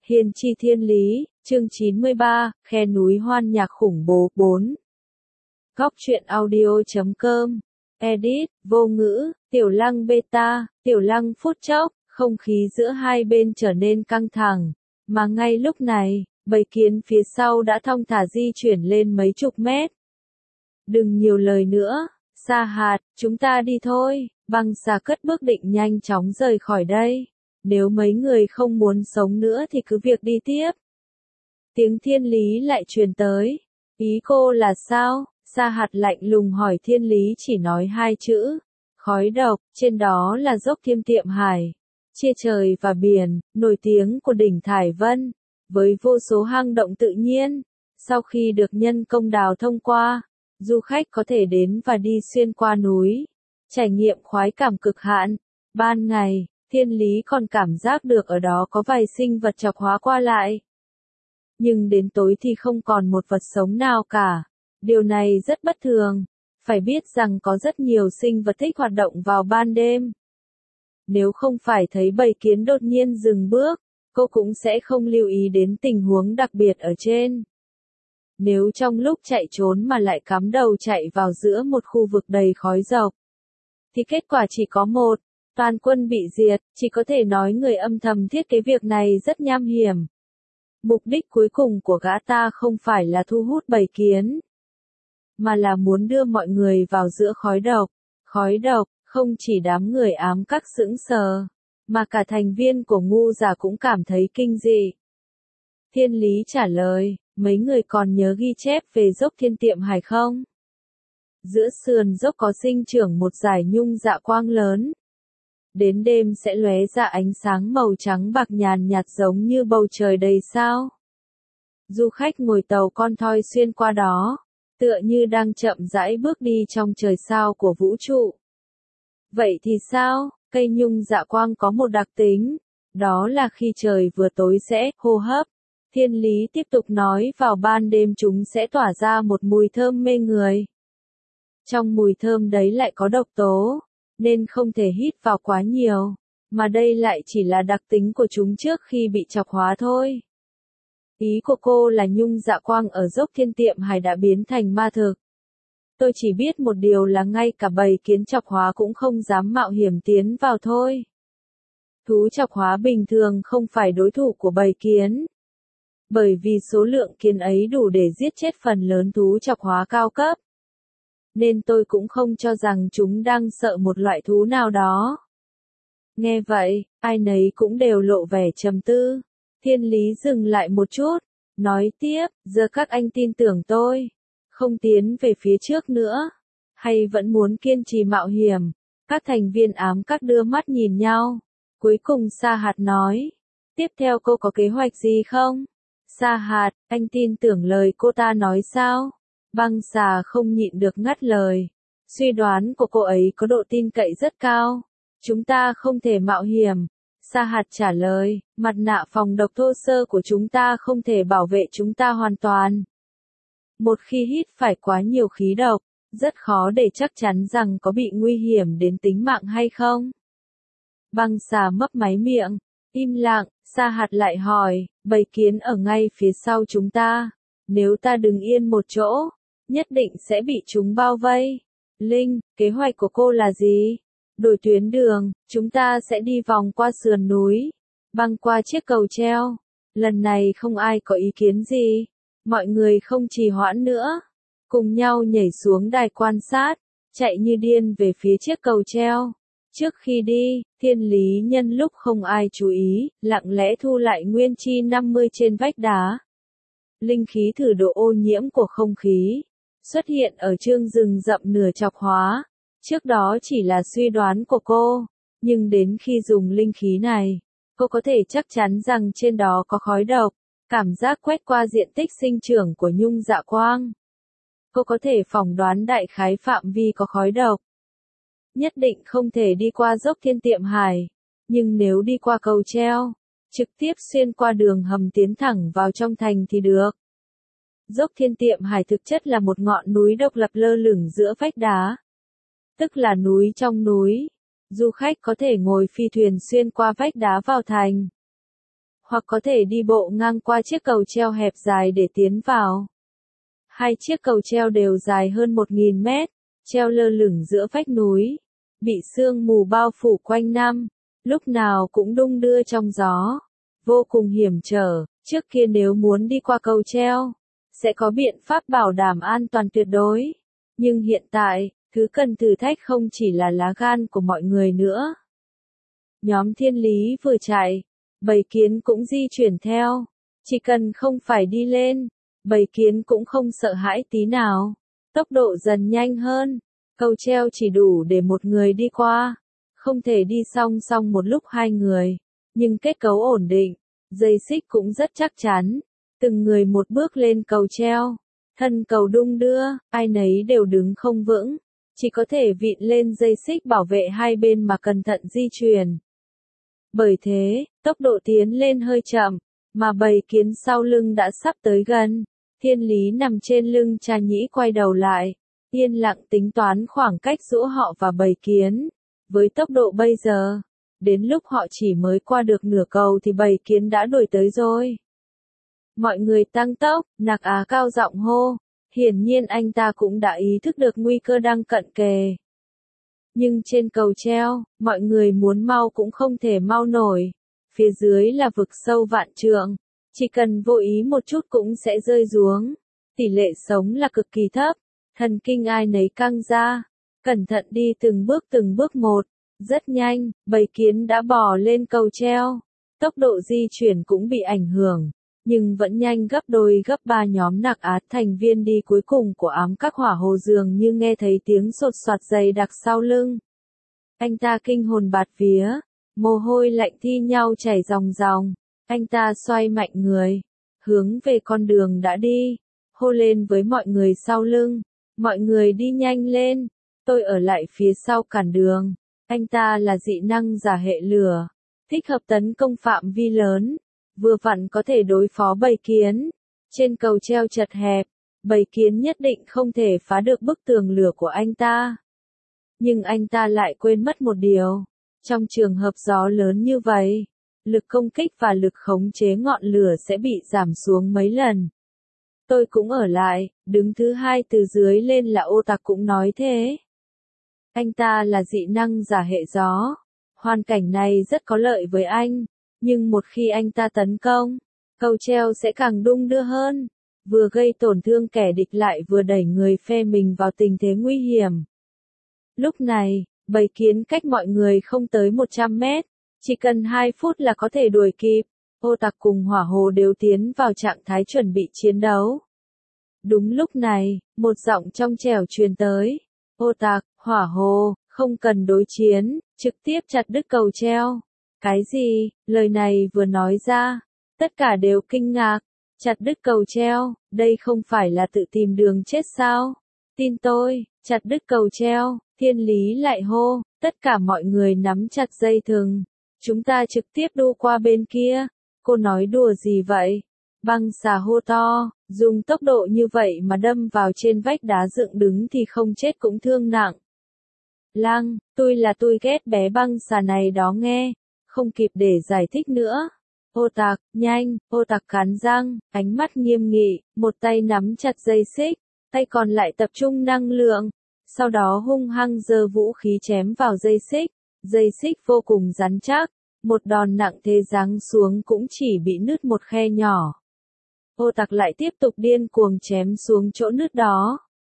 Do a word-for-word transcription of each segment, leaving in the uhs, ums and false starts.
Hiền Chi Thiên Lý, chương chín mươi ba, khe núi hoan nhạc khủng bố, bốn. Góc truyện audio.com, edit, vô ngữ, Tiểu Lăng beta, Tiểu Lăng phút chốc, không khí giữa hai bên trở nên căng thẳng, mà ngay lúc này, bầy kiến phía sau đã thong thả di chuyển lên mấy chục mét. Đừng nhiều lời nữa, Sa Hạt, chúng ta đi thôi, Băng Xà cất bước định nhanh chóng rời khỏi đây. Nếu mấy người không muốn sống nữa thì cứ việc đi tiếp. Tiếng Thiên Lý lại truyền tới. Ý cô là sao? Sa Hạt lạnh lùng hỏi. Thiên Lý chỉ nói hai chữ. Khói độc, trên đó là dốc Thiêm Tiệm Hải. Chia trời và biển, nổi tiếng của đỉnh Thải Vân. Với vô số hang động tự nhiên. Sau khi được nhân công đào thông qua, du khách có thể đến và đi xuyên qua núi. Trải nghiệm khoái cảm cực hạn. Ban ngày, Thiên Lý còn cảm giác được ở đó có vài sinh vật chọc hóa qua lại. Nhưng đến tối thì không còn một vật sống nào cả. Điều này rất bất thường. Phải biết rằng có rất nhiều sinh vật thích hoạt động vào ban đêm. Nếu không phải thấy bầy kiến đột nhiên dừng bước, cô cũng sẽ không lưu ý đến tình huống đặc biệt ở trên. Nếu trong lúc chạy trốn mà lại cắm đầu chạy vào giữa một khu vực đầy khói dầu, thì kết quả chỉ có một. Toàn quân bị diệt, chỉ có thể nói người âm thầm thiết kế việc này rất nham hiểm. Mục đích cuối cùng của gã ta không phải là thu hút bầy kiến, mà là muốn đưa mọi người vào giữa khói độc. Khói độc, không chỉ đám người ám các sững sờ, mà cả thành viên của ngu giả cũng cảm thấy kinh dị. Thiên Lý trả lời, mấy người còn nhớ ghi chép về dốc Thiên Tiệm Hải không? Giữa sườn dốc có sinh trưởng một dải nhung dạ quang lớn. Đến đêm sẽ lóe ra ánh sáng màu trắng bạc nhàn nhạt giống như bầu trời đầy sao. Du khách ngồi tàu con thoi xuyên qua đó, tựa như đang chậm rãi bước đi trong trời sao của vũ trụ. Vậy thì sao? Cây nhung dạ quang có một đặc tính, đó là khi trời vừa tối sẽ hô hấp. Thiên Lý tiếp tục nói, vào ban đêm chúng sẽ tỏa ra một mùi thơm mê người. Trong mùi thơm đấy lại có độc tố, nên không thể hít vào quá nhiều, mà đây lại chỉ là đặc tính của chúng trước khi bị chọc hóa thôi. Ý của cô là nhung dạ quang ở dốc Thiên Tiệm Hải đã biến thành ma thực. Tôi chỉ biết một điều là ngay cả bầy kiến chọc hóa cũng không dám mạo hiểm tiến vào thôi. Thú chọc hóa bình thường không phải đối thủ của bầy kiến. Bởi vì số lượng kiến ấy đủ để giết chết phần lớn thú chọc hóa cao cấp. Nên tôi cũng không cho rằng chúng đang sợ một loại thú nào đó. Nghe vậy, ai nấy cũng đều lộ vẻ trầm tư. Thiên Lý dừng lại một chút, nói tiếp, giờ các anh tin tưởng tôi, không tiến về phía trước nữa, hay vẫn muốn kiên trì mạo hiểm? Các thành viên ám các đưa mắt nhìn nhau. Cuối cùng Sa Hạt nói, tiếp theo cô có kế hoạch gì không? Sa Hạt, anh tin tưởng lời cô ta nói sao? Băng Xà không nhịn được ngắt lời. Suy đoán của cô ấy có độ tin cậy rất cao. Chúng ta không thể mạo hiểm. Sa Hạt trả lời, mặt nạ phòng độc thô sơ của chúng ta không thể bảo vệ chúng ta hoàn toàn. Một khi hít phải quá nhiều khí độc, rất khó để chắc chắn rằng có bị nguy hiểm đến tính mạng hay không. Băng Xà mấp máy miệng, im lặng. Sa Hạt lại hỏi, bầy kiến ở ngay phía sau chúng ta. Nếu ta đứng yên một chỗ, nhất định sẽ bị chúng bao vây. Linh, kế hoạch của cô là gì? Đổi tuyến đường, chúng ta sẽ đi vòng qua sườn núi, băng qua chiếc cầu treo. Lần này không ai có ý kiến gì. Mọi người không trì hoãn nữa. Cùng nhau nhảy xuống đài quan sát, chạy như điên về phía chiếc cầu treo. Trước khi đi, Thiên Lý nhân lúc không ai chú ý, lặng lẽ thu lại nguyên chi năm mươi trên vách đá. Linh khí thử độ ô nhiễm của không khí xuất hiện ở chương rừng rậm nửa chọc hóa. Trước đó chỉ là suy đoán của cô, nhưng đến khi dùng linh khí này, cô có thể chắc chắn rằng trên đó có khói độc. Cảm giác quét qua diện tích sinh trưởng của nhung dạ quang, cô có thể phỏng đoán đại khái phạm vi có khói độc. Nhất định không thể đi qua dốc Thiên Tiệm Hải, nhưng nếu đi qua cầu treo, trực tiếp xuyên qua đường hầm tiến thẳng vào trong thành thì được. Dốc Thiên Tiệm Hải thực chất là một ngọn núi độc lập lơ lửng giữa vách đá. Tức là núi trong núi. Du khách có thể ngồi phi thuyền xuyên qua vách đá vào thành. hoặc có thể đi bộ ngang qua chiếc cầu treo hẹp dài để tiến vào. Hai chiếc cầu treo đều dài hơn một nghìn mét, treo lơ lửng giữa vách núi, bị sương mù bao phủ quanh năm, lúc nào cũng đung đưa trong gió, vô cùng hiểm trở. Trước kia nếu muốn đi qua cầu treo, sẽ có biện pháp bảo đảm an toàn tuyệt đối, nhưng hiện tại, thứ cần thử thách không chỉ là lá gan của mọi người nữa. Nhóm Thiên Lý vừa chạy, bầy kiến cũng di chuyển theo, chỉ cần không phải đi lên, bầy kiến cũng không sợ hãi tí nào, tốc độ dần nhanh hơn, cầu treo chỉ đủ để một người đi qua, không thể đi song song một lúc hai người, nhưng kết cấu ổn định, dây xích cũng rất chắc chắn, từng người một bước lên cầu treo, thân cầu đung đưa, ai nấy đều đứng không vững, chỉ có thể vịn lên dây xích bảo vệ hai bên mà cẩn thận di chuyển. Bởi thế, tốc độ tiến lên hơi chậm, mà bầy kiến sau lưng đã sắp tới gần. Thiên Lý nằm trên lưng Trà Nhĩ quay đầu lại, yên lặng tính toán khoảng cách giữa họ và bầy kiến. Với tốc độ bây giờ, đến lúc họ chỉ mới qua được nửa cầu thì bầy kiến đã đuổi tới rồi. Mọi người tăng tốc, Nạc Á cao giọng hô, hiển nhiên anh ta cũng đã ý thức được nguy cơ đang cận kề. Nhưng trên cầu treo, mọi người muốn mau cũng không thể mau nổi. Phía dưới là vực sâu vạn trượng, chỉ cần vô ý một chút cũng sẽ rơi xuống. Tỷ lệ sống là cực kỳ thấp, thần kinh ai nấy căng ra, cẩn thận đi từng bước từng bước một. Rất nhanh, bầy kiến đã bò lên cầu treo, tốc độ di chuyển cũng bị ảnh hưởng, nhưng vẫn nhanh gấp đôi gấp ba. Nhóm Nạc Á thành viên đi cuối cùng của ám các hỏa hồ dường như nghe thấy tiếng sột soạt dày đặc sau lưng. Anh ta kinh hồn bạt vía, mồ hôi lạnh thi nhau chảy ròng ròng, anh ta xoay mạnh người, hướng về con đường đã đi, hô lên với mọi người sau lưng, mọi người đi nhanh lên, tôi ở lại phía sau cản đường. Anh ta là dị năng giả hệ lửa, thích hợp tấn công phạm vi lớn, vừa vặn có thể đối phó bầy kiến. Trên cầu treo chật hẹp, bầy kiến nhất định không thể phá được bức tường lửa của anh ta. Nhưng anh ta lại quên mất một điều, trong trường hợp gió lớn như vậy, lực công kích và lực khống chế ngọn lửa sẽ bị giảm xuống mấy lần. Tôi cũng ở lại, đứng thứ hai từ dưới lên là Ô Tạc cũng nói thế. Anh ta là dị năng giả hệ gió. Hoàn cảnh này rất có lợi với anh, nhưng một khi anh ta tấn công, cầu treo sẽ càng đung đưa hơn, vừa gây tổn thương kẻ địch lại vừa đẩy người phe mình vào tình thế nguy hiểm. Lúc này, bầy kiến cách mọi người không tới một trăm mét, chỉ cần hai phút là có thể đuổi kịp. Ô Tạc cùng Hỏa Hồ đều tiến vào trạng thái chuẩn bị chiến đấu. Đúng lúc này, một giọng trong trẻo truyền tới. Ô Tạc, Hỏa Hồ, không cần đối chiến, trực tiếp chặt đứt cầu treo. Cái gì? Lời này vừa nói ra, tất cả đều kinh ngạc. Chặt đứt cầu treo, đây không phải là tự tìm đường chết sao? Tin tôi, chặt đứt cầu treo. Thiên Lý lại hô, tất cả mọi người nắm chặt dây thừng. Chúng ta trực tiếp đu qua bên kia. Cô nói đùa gì vậy? Băng xà hô to, dùng tốc độ như vậy mà đâm vào trên vách đá dựng đứng thì không chết cũng thương nặng. Lăng, tôi là tôi ghét bé băng xà này đó nghe. Không kịp để giải thích nữa. Ô Tạc, nhanh, Ô Tạc cắn răng, ánh mắt nghiêm nghị, một tay nắm chặt dây xích, tay còn lại tập trung năng lượng. Sau đó hung hăng giơ vũ khí chém vào dây xích. Dây xích vô cùng rắn chắc. Một đòn nặng thế giáng xuống cũng chỉ bị nứt một khe nhỏ. Ô Tạc lại tiếp tục điên cuồng chém xuống chỗ nứt đó.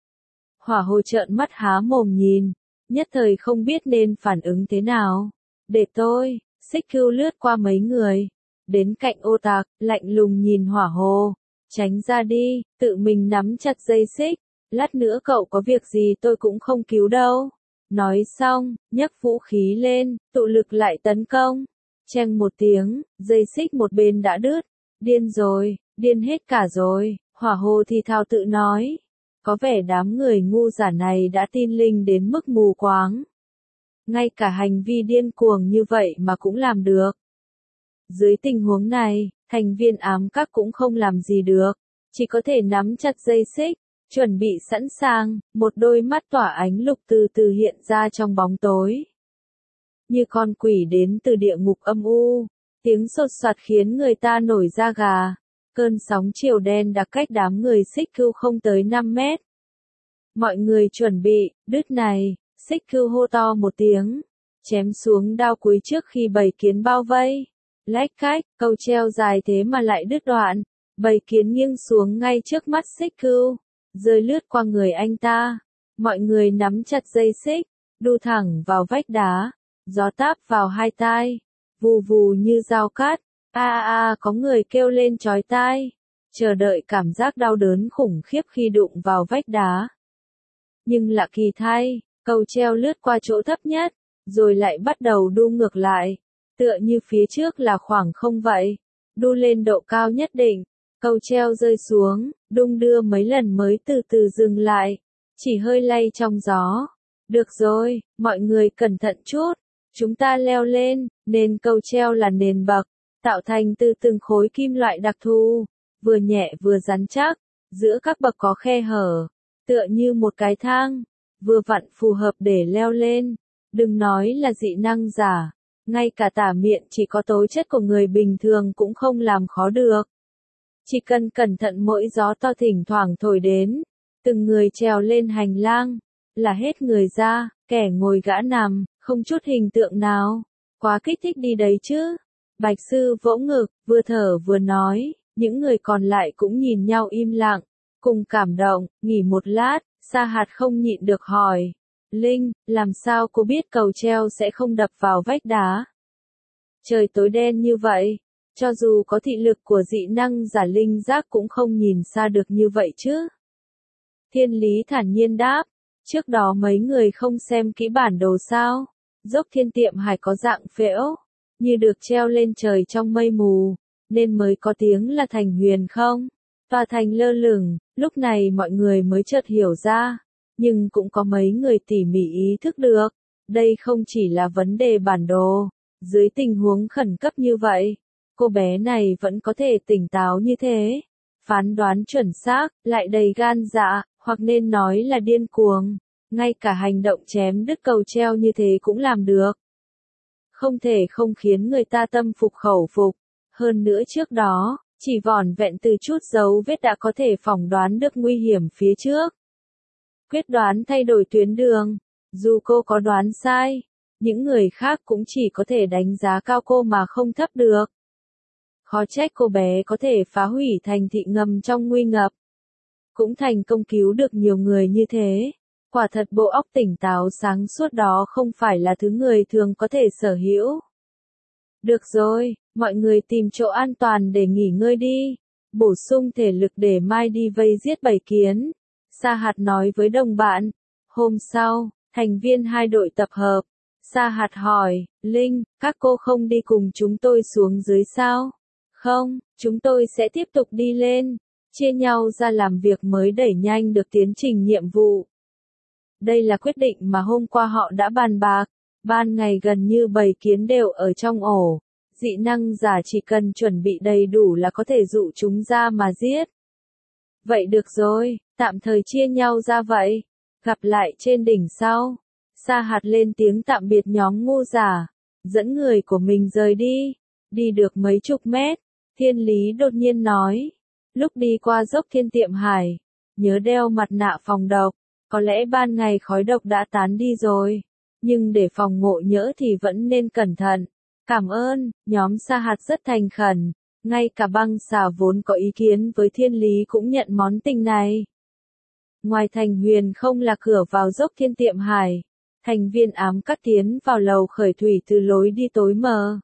Hỏa Hồ trợn mắt há mồm nhìn, nhất thời không biết nên phản ứng thế nào. Để tôi, xích cưu lướt qua mấy người, đến cạnh Ô Tạc, lạnh lùng nhìn Hỏa Hồ, tránh ra đi, tự mình nắm chặt dây xích, lát nữa cậu có việc gì tôi cũng không cứu đâu. Nói xong, nhấc vũ khí lên, tụ lực lại tấn công. Cheng một tiếng, dây xích một bên đã đứt. Điên rồi, điên hết cả rồi, Hỏa Hồ thì thào tự nói. Có vẻ đám người ngu giả này đã tin linh đến mức mù quáng. Ngay cả hành vi điên cuồng như vậy mà cũng làm được. Dưới tình huống này, thành viên ám các cũng không làm gì được, chỉ có thể nắm chặt dây xích, chuẩn bị sẵn sàng. Một đôi mắt tỏa ánh lục từ từ hiện ra trong bóng tối. Như con quỷ đến từ địa ngục âm u, Tiếng sột soạt khiến người ta nổi da gà. Cơn sóng chiều đen đặc cách đám người xích cưu không tới năm mét. Mọi người chuẩn bị, đứt này, xích cưu hô to một tiếng. Chém xuống đao cuối trước khi bầy kiến bao vây. Lách cách, câu treo dài thế mà lại đứt đoạn. Bầy kiến nghiêng xuống ngay trước mắt xích cưu. Rơi lướt qua người anh ta. Mọi người nắm chặt dây xích. Đu thẳng vào vách đá. Gió táp vào hai tai. Vù vù như dao cắt. A a a có người kêu lên chói tai. Chờ đợi cảm giác đau đớn khủng khiếp khi đụng vào vách đá. Nhưng lạ kỳ thay, cầu treo lướt qua chỗ thấp nhất. Rồi lại bắt đầu đu ngược lại. Tựa như phía trước là khoảng không vậy. Đu lên độ cao nhất định. Cầu treo rơi xuống, đung đưa mấy lần mới từ từ dừng lại. Chỉ hơi lay trong gió. Được rồi, mọi người cẩn thận chút. Chúng ta leo lên, nền cầu treo là nền bậc, tạo thành từ từng khối kim loại đặc thù, vừa nhẹ vừa rắn chắc, giữa các bậc có khe hở, tựa như một cái thang, vừa vặn phù hợp để leo lên. Đừng nói là dị năng giả, ngay cả tả miện chỉ có tố chất của người bình thường cũng không làm khó được. Chỉ cần cẩn thận mỗi gió to thỉnh thoảng thổi đến, từng người trèo lên hành lang, là hết người ra, kẻ ngồi gã nằm, không chút hình tượng nào. Quá kích thích đi đấy chứ. Bạch sư vỗ ngực, vừa thở vừa nói, những người còn lại cũng nhìn nhau im lặng, cùng cảm động, nghỉ một lát, Sa Hạt không nhịn được hỏi. Linh, làm sao cô biết cầu treo sẽ không đập vào vách đá? Trời tối đen như vậy, cho dù có thị lực của dị năng giả linh giác cũng không nhìn xa được như vậy chứ. Thiên Lý thản nhiên đáp, trước đó mấy người không xem kỹ bản đồ sao? Dốc Thiên Tiệm Hải có dạng phễu, như được treo lên trời trong mây mù, nên mới có tiếng là thành huyền không? Tòa thành lơ lửng, lúc này mọi người mới chợt hiểu ra, nhưng cũng có mấy người tỉ mỉ ý thức được, đây không chỉ là vấn đề bản đồ, dưới tình huống khẩn cấp như vậy, cô bé này vẫn có thể tỉnh táo như thế, phán đoán chuẩn xác, lại đầy gan dạ, hoặc nên nói là điên cuồng. Ngay cả hành động chém đứt cầu treo như thế cũng làm được. Không thể không khiến người ta tâm phục khẩu phục. Hơn nữa trước đó, chỉ vỏn vẹn từ chút dấu vết đã có thể phỏng đoán được nguy hiểm phía trước. Quyết đoán thay đổi tuyến đường. Dù cô có đoán sai, những người khác cũng chỉ có thể đánh giá cao cô mà không thấp được. Khó trách cô bé có thể phá hủy thành thị ngầm trong nguy ngập. Cũng thành công cứu được nhiều người như thế. Quả thật bộ óc tỉnh táo sáng suốt đó không phải là thứ người thường có thể sở hữu. Được rồi, mọi người tìm chỗ an toàn để nghỉ ngơi đi. Bổ sung thể lực để mai đi vây giết bầy kiến. Sa Hạt nói với đồng bạn. Hôm sau, thành viên hai đội tập hợp. Sa Hạt hỏi, Linh, các cô không đi cùng chúng tôi xuống dưới sao? Không, chúng tôi sẽ tiếp tục đi lên. Chia nhau ra làm việc mới đẩy nhanh được tiến trình nhiệm vụ. Đây là quyết định mà hôm qua họ đã bàn bạc. Ban ngày gần như bầy kiến đều ở trong ổ. Dị năng giả chỉ cần chuẩn bị đầy đủ là có thể dụ chúng ra mà giết. Vậy được rồi, tạm thời chia nhau ra vậy. Gặp lại trên đỉnh sau. Sa Hạt lên tiếng tạm biệt nhóm ngu giả. Dẫn người của mình rời đi. Đi được mấy chục mét. Thiên Lý đột nhiên nói. Lúc đi qua dốc Thiên Tiệm Hải. Nhớ đeo mặt nạ phòng độc. Có lẽ ban ngày khói độc đã tán đi rồi. Nhưng để phòng ngộ nhỡ thì vẫn nên cẩn thận. Cảm ơn, nhóm Sa Hạt rất thành khẩn. Ngay cả băng xà vốn có ý kiến với Thiên Lý cũng nhận món tình này. Ngoài thành huyền không là cửa vào dốc Thiên Tiệm Hải. Thành viên ám cắt tiến vào lầu khởi thủy từ lối đi tối mờ.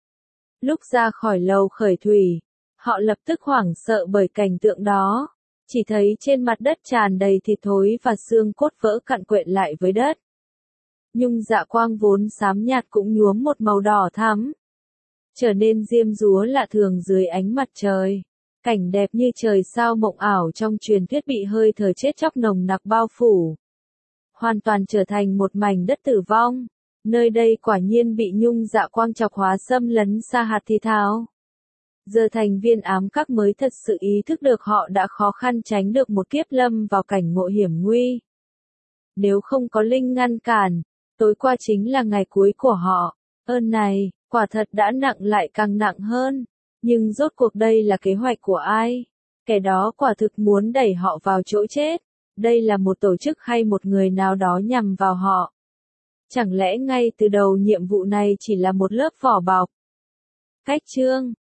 Lúc ra khỏi lầu khởi thủy, họ lập tức hoảng sợ bởi cảnh tượng đó. Chỉ thấy trên mặt đất tràn đầy thịt thối và xương cốt vỡ cặn quện lại với đất. Nhung dạ quang vốn xám nhạt cũng nhuốm một màu đỏ thắm. Trở nên diêm dúa lạ thường dưới ánh mặt trời. Cảnh đẹp như trời sao mộng ảo trong truyền thuyết bị hơi thở chết chóc nồng nặc bao phủ. Hoàn toàn trở thành một mảnh đất tử vong. Nơi đây quả nhiên bị nhung dạ quang chọc hóa xâm lấn. Sa Hạt thì thào. Giờ thành viên ám các mới thật sự ý thức được họ đã khó khăn tránh được một kiếp lâm vào cảnh ngộ hiểm nguy. Nếu không có Linh ngăn cản, tối qua chính là ngày cuối của họ. Ơn này, quả thật đã nặng lại càng nặng hơn. Nhưng rốt cuộc đây là kế hoạch của ai? Kẻ đó quả thực muốn đẩy họ vào chỗ chết. Đây là một tổ chức hay một người nào đó nhằm vào họ? Chẳng lẽ ngay từ đầu nhiệm vụ này chỉ là một lớp vỏ bọc? Cách chương